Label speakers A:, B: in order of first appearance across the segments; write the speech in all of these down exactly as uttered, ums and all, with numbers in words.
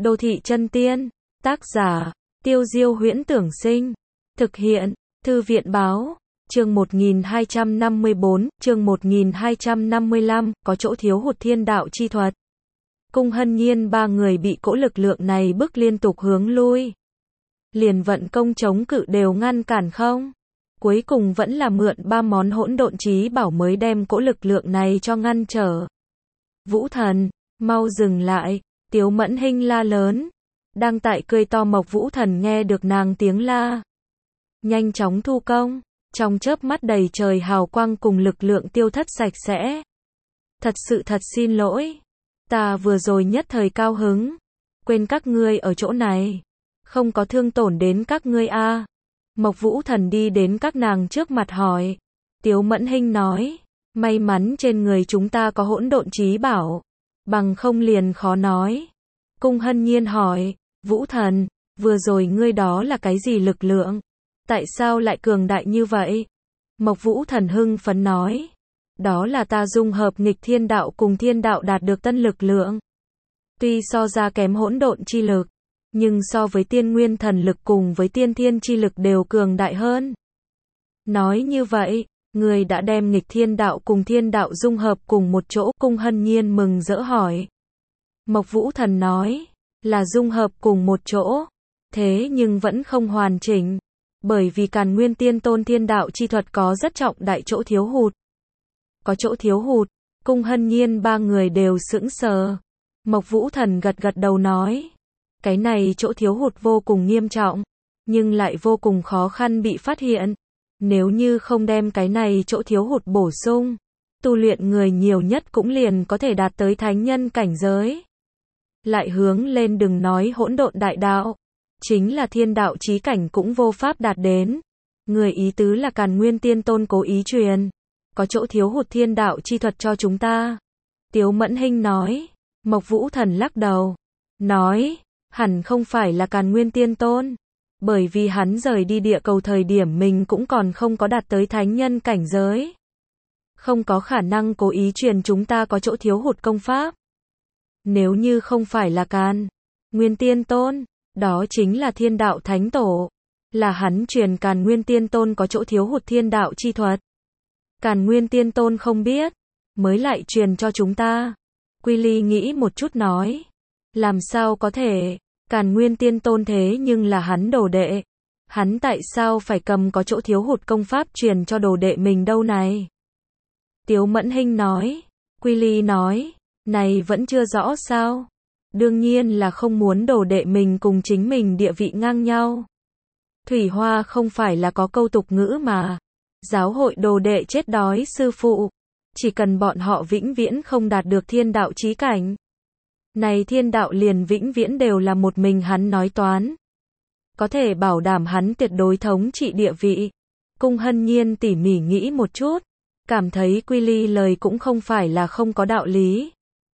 A: Đô thị chân tiên, tác giả, Tiêu Diêu Huyễn Tưởng Sinh, thực hiện, Thư viện Báo, chương một nghìn hai trăm năm mươi bốn, chương một nghìn hai trăm năm mươi lăm, có chỗ thiếu hụt thiên đạo chi thuật. Cung Hân Nhiên ba người bị cỗ lực lượng này bức liên tục hướng lui. Liền vận công chống cự đều ngăn cản không. Cuối cùng vẫn là mượn ba món hỗn độn chí bảo mới đem cỗ lực lượng này cho ngăn trở. Vũ Thần, mau dừng lại, Tiếu Mẫn Hinh la lớn. Đang tại cười to Mộc Vũ Thần nghe được nàng tiếng la. Nhanh chóng thu công, trong chớp mắt đầy trời hào quang cùng lực lượng tiêu thất sạch sẽ. Thật sự thật xin lỗi. Ta vừa rồi nhất thời cao hứng. Quên các ngươi ở chỗ này. Không có thương tổn đến các ngươi a à. Mộc Vũ Thần đi đến các nàng trước mặt hỏi. Tiếu Mẫn Hinh nói. May mắn trên người chúng ta có hỗn độn chí bảo. Bằng không liền khó nói. Cung Hân Nhiên hỏi. Vũ Thần, vừa rồi ngươi đó là cái gì lực lượng? Tại sao lại cường đại như vậy? Mộc Vũ Thần hưng phấn nói. Đó là ta dung hợp nghịch thiên đạo cùng thiên đạo đạt được tân lực lượng. Tuy so ra kém hỗn độn chi lực, nhưng so với tiên nguyên thần lực cùng với tiên thiên chi lực đều cường đại hơn. Nói như vậy, người đã đem nghịch thiên đạo cùng thiên đạo dung hợp cùng một chỗ. Cung Hân Nhiên mừng rỡ hỏi. Mộc Vũ Thần nói, là dung hợp cùng một chỗ, thế nhưng vẫn không hoàn chỉnh, bởi vì Càn Nguyên Tiên Tôn thiên đạo chi thuật có rất trọng đại chỗ thiếu hụt. Có chỗ thiếu hụt, Cung Hân Nhiên ba người đều sững sờ. Mộc Vũ Thần gật gật đầu nói, cái này chỗ thiếu hụt vô cùng nghiêm trọng, nhưng lại vô cùng khó khăn bị phát hiện. Nếu như không đem cái này chỗ thiếu hụt bổ sung, tu luyện người nhiều nhất cũng liền có thể đạt tới thánh nhân cảnh giới. Lại hướng lên đừng nói hỗn độn đại đạo, chính là thiên đạo chí cảnh cũng vô pháp đạt đến. Người ý tứ là Càn Nguyên Tiên Tôn cố ý truyền, có chỗ thiếu hụt thiên đạo chi thuật cho chúng ta. Tiếu Mẫn Hinh nói. Mộc Vũ Thần lắc đầu, nói, hẳn không phải là Càn Nguyên Tiên Tôn, bởi vì hắn rời đi địa cầu thời điểm mình cũng còn không có đạt tới thánh nhân cảnh giới. Không có khả năng cố ý truyền chúng ta có chỗ thiếu hụt công pháp. Nếu như không phải là Càn Nguyên Tiên Tôn, đó chính là Thiên Đạo Thánh Tổ, là hắn truyền Càn Nguyên Tiên Tôn có chỗ thiếu hụt thiên đạo chi thuật. Càn Nguyên Tiên Tôn không biết, mới lại truyền cho chúng ta. Quy Ly nghĩ một chút nói, làm sao có thể, Càn Nguyên Tiên Tôn thế nhưng là hắn đồ đệ, hắn tại sao phải cầm có chỗ thiếu hụt công pháp truyền cho đồ đệ mình đâu này? Tiếu Mẫn Hinh nói. Quy Ly nói, này vẫn chưa rõ sao? Đương nhiên là không muốn đồ đệ mình cùng chính mình địa vị ngang nhau. Thủy Hoa không phải là có câu tục ngữ mà, giáo hội đồ đệ chết đói sư phụ, chỉ cần bọn họ vĩnh viễn không đạt được thiên đạo chí cảnh. Này thiên đạo liền vĩnh viễn đều là một mình hắn nói toán. Có thể bảo đảm hắn tuyệt đối thống trị địa vị. Cung Hân Nhiên tỉ mỉ nghĩ một chút, cảm thấy Quy Ly lời cũng không phải là không có đạo lý.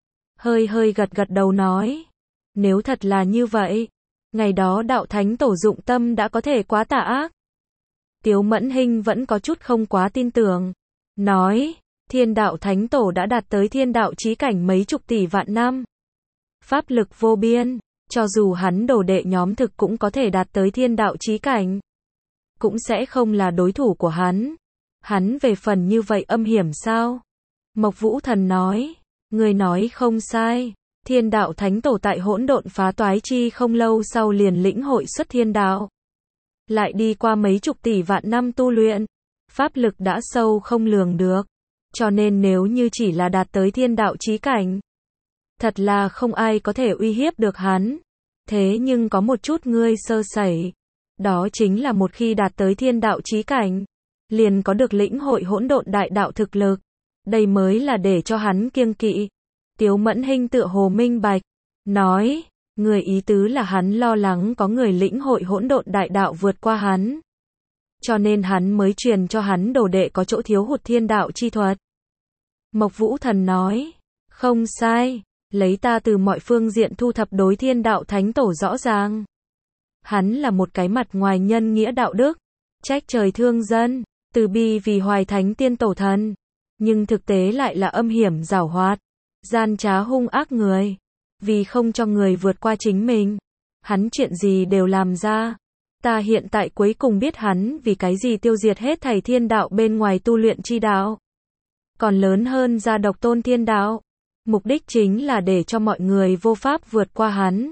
A: Hơi hơi gật gật đầu nói, nếu thật là như vậy, ngày đó đạo thánh tổ dụng tâm đã có thể quá tà ác. Tiếu Mẫn Hinh vẫn có chút không quá tin tưởng, nói, thiên đạo thánh tổ đã đạt tới thiên đạo chí cảnh mấy chục tỷ vạn năm. Pháp lực vô biên, cho dù hắn đồ đệ nhóm thực cũng có thể đạt tới thiên đạo chí cảnh, cũng sẽ không là đối thủ của hắn. Hắn về phần như vậy âm hiểm sao? Mộc Vũ Thần nói, người nói không sai, thiên đạo thánh tổ tại hỗn độn phá toái chi không lâu sau liền lĩnh hội xuất thiên đạo. Lại đi qua mấy chục tỷ vạn năm tu luyện, pháp lực đã sâu không lường được, cho nên nếu như chỉ là đạt tới thiên đạo chí cảnh, thật là không ai có thể uy hiếp được hắn. Thế nhưng có một chút ngươi sơ sẩy, đó chính là một khi đạt tới thiên đạo chí cảnh, liền có được lĩnh hội hỗn độn đại đạo thực lực, đây mới là để cho hắn kiêng kỵ. Tiếu Mẫn Hinh tựa hồ minh bạch, nói, người ý tứ là hắn lo lắng có người lĩnh hội hỗn độn đại đạo vượt qua hắn, cho nên hắn mới truyền cho hắn đồ đệ có chỗ thiếu hụt thiên đạo chi thuật. Mộc Vũ Thần nói, không sai, lấy ta từ mọi phương diện thu thập đối thiên đạo thánh tổ rõ ràng. Hắn là một cái mặt ngoài nhân nghĩa đạo đức, trách trời thương dân, từ bi vì hoài thánh tiên tổ thần, nhưng thực tế lại là âm hiểm giảo hoạt, gian trá hung ác người. vì không cho người vượt qua chính mình. Hắn chuyện gì đều làm ra. Ta hiện tại cuối cùng biết hắn vì cái gì tiêu diệt hết thảy thiên đạo bên ngoài tu luyện chi đạo. Còn lớn hơn ra độc tôn thiên đạo. Mục đích chính là để cho mọi người vô pháp vượt qua hắn.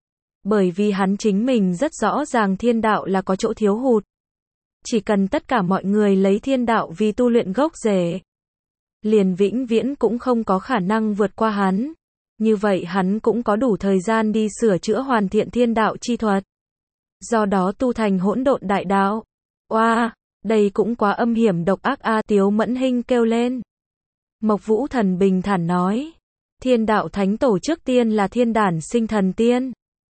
A: Bởi vì hắn chính mình rất rõ ràng thiên đạo là có chỗ thiếu hụt. Chỉ cần tất cả mọi người lấy thiên đạo vì tu luyện gốc rễ, liền vĩnh viễn cũng không có khả năng vượt qua hắn. Như vậy hắn cũng có đủ thời gian đi sửa chữa hoàn thiện thiên đạo chi thuật. Do đó tu thành hỗn độn đại đạo. Oa, wow, đây cũng quá âm hiểm độc ác a, à, Tiếu Mẫn Hinh kêu lên. Mộc Vũ Thần bình thản nói, thiên đạo thánh tổ trước tiên là thiên đản sinh thần tiên.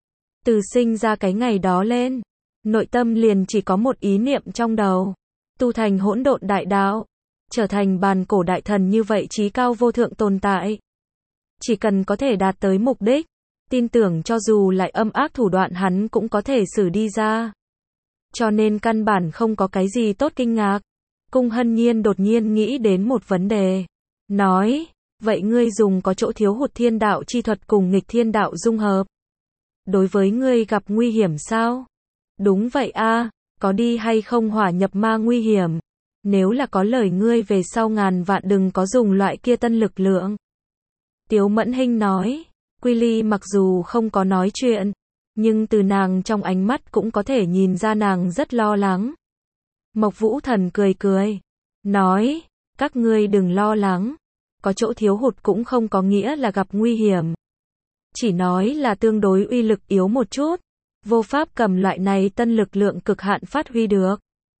A: Từ sinh ra cái ngày đó lên, nội tâm liền chỉ có một ý niệm trong đầu, tu thành hỗn độn đại đạo, trở thành bàn cổ đại thần như vậy chí cao vô thượng tồn tại. Chỉ cần có thể đạt tới mục đích, tin tưởng cho dù lại âm ác thủ đoạn hắn cũng có thể xử đi ra. Cho nên căn bản không có cái gì tốt kinh ngạc. Cung Hân Nhiên đột nhiên nghĩ đến một vấn đề. Nói, vậy ngươi dùng có chỗ thiếu hụt thiên đạo chi thuật cùng nghịch thiên đạo dung hợp. Đối với ngươi gặp nguy hiểm sao? Đúng vậy a, có đi hay không hỏa nhập ma nguy hiểm. Nếu là có lời ngươi về sau ngàn vạn đừng có dùng loại kia tân lực lượng. Tiếu Mẫn Hinh nói, Quy Ly mặc dù không có nói chuyện, nhưng từ nàng trong ánh mắt cũng có thể nhìn ra nàng rất lo lắng. Mộc Vũ Thần cười cười, nói, các ngươi đừng lo lắng, có chỗ thiếu hụt cũng không có nghĩa là gặp nguy hiểm. Chỉ nói là tương đối uy lực yếu một chút, vô pháp cầm loại này tân lực lượng cực hạn phát huy được.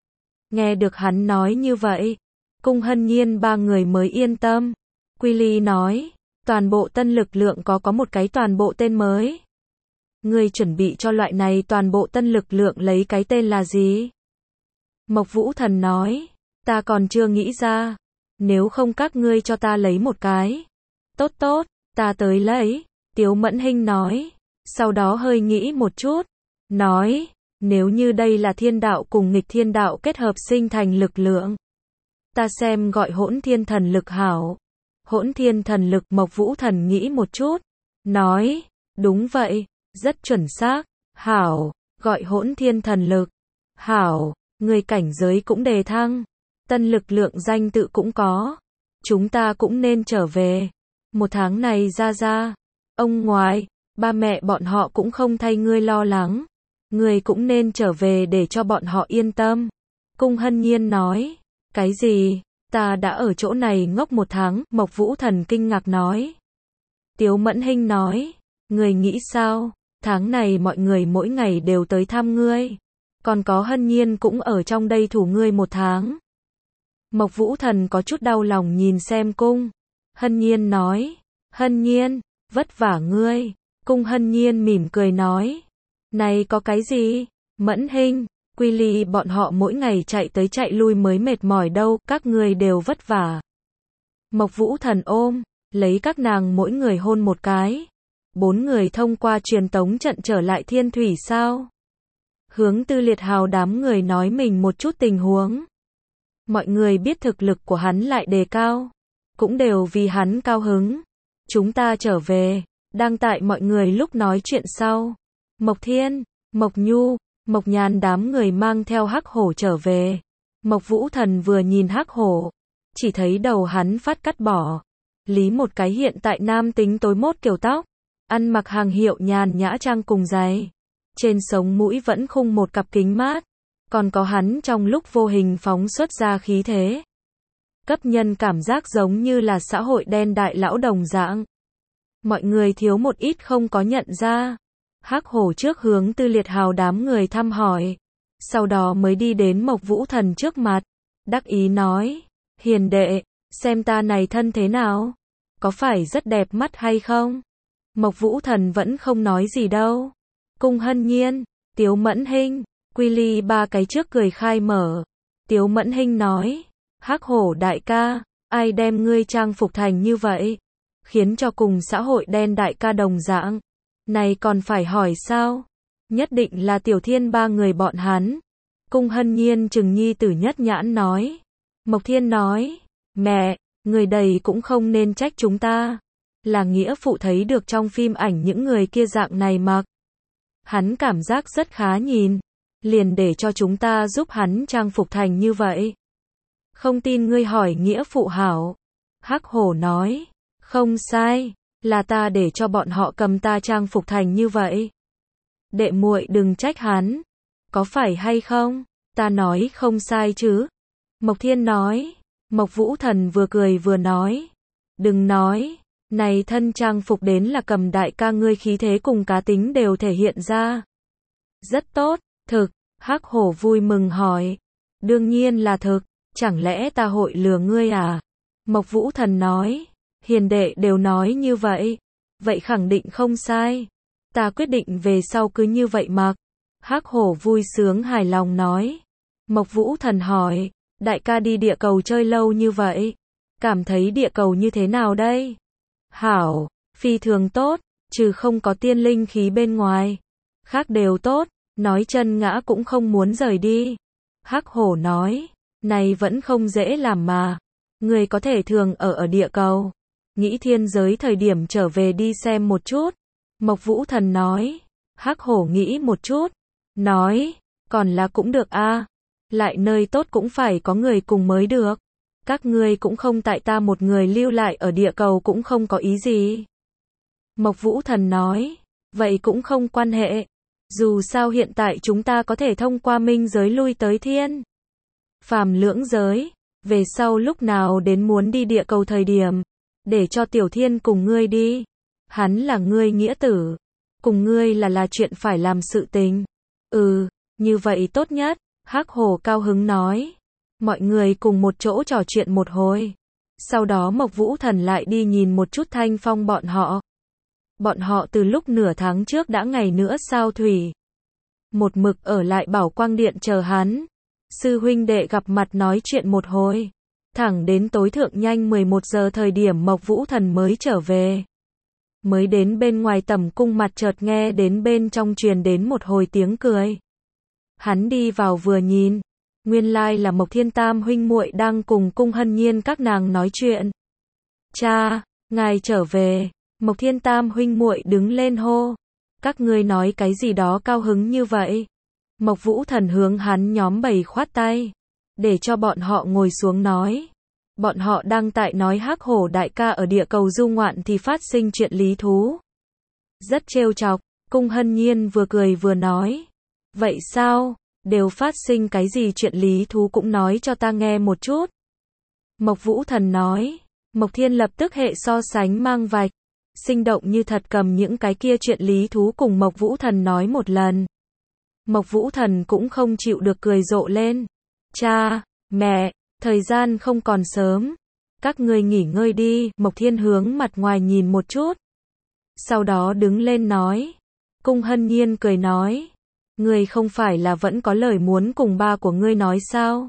A: Nghe được hắn nói như vậy, Cung Hân Nhiên ba người mới yên tâm. Quy Ly nói, toàn bộ tân lực lượng có có một cái toàn bộ tên mới. Ngươi chuẩn bị cho loại này toàn bộ tân lực lượng lấy cái tên là gì? Mộc Vũ Thần nói, ta còn chưa nghĩ ra. Nếu không các ngươi cho ta lấy một cái. Tốt tốt, ta tới lấy. Tiếu Mẫn Hinh nói. Sau đó hơi nghĩ một chút. Nói, nếu như đây là thiên đạo cùng nghịch thiên đạo kết hợp sinh thành lực lượng. Ta xem gọi hỗn thiên thần lực hảo. Hỗn thiên thần lực. Mộc Vũ Thần nghĩ một chút. Nói, đúng vậy, rất chuẩn xác. Hảo, gọi hỗn thiên thần lực. Hảo, người cảnh giới cũng đề thăng. Tân lực lượng danh tự cũng có. Chúng ta cũng nên trở về. Một tháng này ra ra. Ông ngoại, ba mẹ bọn họ cũng không thay ngươi lo lắng. Ngươi cũng nên trở về để cho bọn họ yên tâm. Cung Hân Nhiên nói. Cái gì? Ta đã ở chỗ này ngốc một tháng. Mộc Vũ Thần kinh ngạc nói. Tiếu Mẫn Hinh nói. Ngươi nghĩ sao? Tháng này mọi người mỗi ngày đều tới thăm ngươi. Còn có Hân Nhiên cũng ở trong đây thủ ngươi một tháng. Mộc Vũ Thần có chút đau lòng nhìn xem Cung Hân Nhiên nói. Hân Nhiên, vất vả ngươi. Cung Hân Nhiên mỉm cười nói. Này có cái gì? Mẫn Hinh, Quy Ly bọn họ mỗi ngày chạy tới chạy lui mới mệt mỏi đâu, các ngươi đều vất vả. Mộc Vũ Thần ôm, lấy các nàng mỗi người hôn một cái. Bốn người thông qua truyền tống trận trở lại Thiên Thủy sao? Hướng Tư Liệt Hào đám người nói mình một chút tình huống. Mọi người biết thực lực của hắn lại đề cao, cũng đều vì hắn cao hứng. Chúng ta trở về, đang tại mọi người lúc nói chuyện sau. Mộc Thiên, Mộc Nhu, Mộc Nhàn đám người mang theo Hắc Hổ trở về. Mộc Vũ Thần vừa nhìn Hắc Hổ, chỉ thấy đầu hắn phát cắt bỏ. Lý một cái hiện tại nam tính tối mốt kiểu tóc, ăn mặc hàng hiệu nhàn nhã trang cùng giày. Trên sống mũi vẫn khung một cặp kính mát. Còn có hắn trong lúc vô hình phóng xuất ra khí thế. Cấp nhân cảm giác giống như là xã hội đen đại lão đồng dạng. Mọi người thiếu một ít không có nhận ra. Hắc Hổ trước hướng Tư Liệt Hào đám người thăm hỏi. Sau đó mới đi đến Mộc Vũ Thần trước mặt. Đắc ý nói. Hiền đệ, xem ta này thân thế nào? Có phải rất đẹp mắt hay không? Mộc Vũ Thần vẫn không nói gì đâu. Cung Hân Nhiên, Tiếu Mẫn Hinh, Quy Ly ba cái trước cười khai mở. Tiếu Mẫn Hinh nói. Hắc Hổ đại ca, ai đem ngươi trang phục thành như vậy? Khiến cho cùng xã hội đen đại ca đồng dạng. Này còn phải hỏi sao? Nhất định là Tiểu Thiên ba người bọn hắn. Cung Hân Nhiên trừng nhi tử nhất nhãn nói. Mộc Thiên nói. Mẹ, người đầy cũng không nên trách chúng ta. là nghĩa phụ thấy được trong phim ảnh những người kia dạng này mặc. Hắn cảm giác rất khá nhìn, liền để cho chúng ta giúp hắn trang phục thành như vậy. Không tin ngươi hỏi nghĩa phụ hảo. Hắc hổ nói, không sai, là ta để cho bọn họ cầm ta trang phục thành như vậy. Đệ muội đừng trách hắn, có phải hay không? Ta nói không sai chứ? Mộc Thiên nói. Mộc Vũ Thần vừa cười vừa nói, đừng nói, này thân trang phục đến là cầm đại ca ngươi khí thế cùng cá tính đều thể hiện ra. Rất tốt, thực, Hắc hổ vui mừng hỏi, đương nhiên là thực, chẳng lẽ ta hội lừa ngươi à? Mộc Vũ Thần nói, hiền đệ đều nói như vậy, vậy khẳng định không sai, ta quyết định về sau cứ như vậy mặc. Hắc hổ vui sướng hài lòng nói. Mộc Vũ Thần hỏi, đại ca đi địa cầu chơi lâu như vậy, cảm thấy địa cầu như thế nào đây? Hảo, phi thường tốt, trừ không có tiên linh khí bên ngoài, khác đều tốt, nói chân ngã cũng không muốn rời đi. Hắc hổ nói, này vẫn không dễ làm mà, người có thể thường ở ở địa cầu, nghĩ thiên giới thời điểm trở về đi xem một chút. Mộc Vũ Thần nói. Hắc hổ nghĩ một chút, nói, còn là cũng được a, lại nơi tốt cũng phải có người cùng mới được. Các ngươi cũng không tại ta một người lưu lại ở địa cầu cũng không có ý gì. Mộc Vũ Thần nói, vậy cũng không quan hệ, dù sao hiện tại chúng ta có thể thông qua minh giới lui tới thiên phàm lưỡng giới, về sau lúc nào đến muốn đi địa cầu thời điểm, để cho Tiểu Thiên cùng ngươi đi. Hắn là ngươi nghĩa tử, cùng ngươi là là chuyện phải làm sự tình. Ừ, như vậy tốt nhất. Hắc hổ cao hứng nói. Mọi người cùng một chỗ trò chuyện một hồi. Sau đó Mộc Vũ Thần lại đi nhìn một chút Thanh Phong bọn họ. Bọn họ từ lúc nửa tháng trước đã ngày nữa sao thủy. Một mực ở lại Bảo Quang Điện chờ hắn. Sư huynh đệ gặp mặt nói chuyện một hồi. Thẳng đến tối thượng nhanh mười một giờ thời điểm Mộc Vũ Thần mới trở về. Mới đến bên ngoài tầm cung mặt chợt nghe đến bên trong truyền đến một hồi tiếng cười. Hắn đi vào vừa nhìn, nguyên lai là Mộc Thiên Tam huynh muội đang cùng Cung Hân Nhiên các nàng nói chuyện. Cha, ngài trở về. Mộc Thiên Tam huynh muội đứng lên hô. Các ngươi nói cái gì đó cao hứng như vậy? Mộc Vũ Thần hướng hắn nhóm bầy khoát tay, để cho bọn họ ngồi xuống nói. Bọn họ đang tại nói Hắc hổ đại ca ở địa cầu du ngoạn thì phát sinh chuyện lý thú. Rất trêu chọc, Cung Hân Nhiên vừa cười vừa nói. Vậy sao, đều phát sinh cái gì chuyện lý thú cũng nói cho ta nghe một chút. Mộc Vũ Thần nói. Mộc Thiên lập tức hệ so sánh mang vạch, sinh động như thật cầm những cái kia chuyện lý thú cùng Mộc Vũ Thần nói một lần. Mộc Vũ Thần cũng không chịu được cười rộ lên. Cha, mẹ, thời gian không còn sớm, các ngươi nghỉ ngơi đi. Mộc Thiên hướng mặt ngoài nhìn một chút, sau đó đứng lên nói. Cung Hân Nhiên cười nói, ngươi không phải là vẫn có lời muốn cùng ba của ngươi nói sao?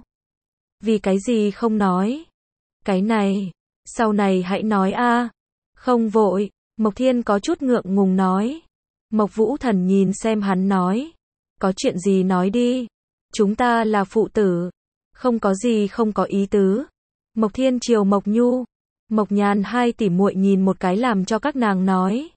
A: Vì cái gì không nói? Cái này, sau này hãy nói a. Không vội. Mộc Thiên có chút ngượng ngùng nói. Mộc Vũ Thần nhìn xem hắn nói, có chuyện gì nói đi, chúng ta là phụ tử, không có gì không có ý tứ. Mộc Thiên chiều Mộc Nhu, Mộc Nhàn hai tỷ muội nhìn một cái làm cho các nàng nói.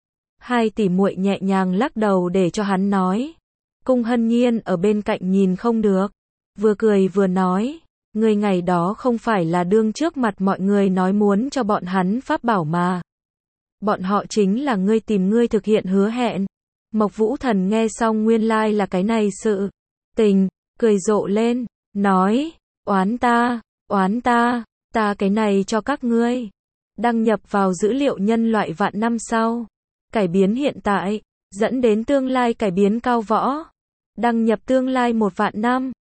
A: Hai tỷ muội nhẹ nhàng lắc đầu để cho hắn nói. Cung Hân Nhiên ở bên cạnh nhìn không được, vừa cười vừa nói, ngươi ngày đó không phải là đương trước mặt mọi người nói muốn cho bọn hắn pháp bảo mà. Bọn họ chính là ngươi tìm ngươi thực hiện hứa hẹn. Mộc Vũ Thần nghe xong nguyên lai là cái này sự tình, cười rộ lên, nói, oán ta, oán ta, ta cái này cho các ngươi. Đăng nhập vào dữ liệu nhân loại vạn năm sau. Cải biến hiện tại, dẫn đến tương lai cải biến cao võ. Đăng nhập tương lai một vạn năm.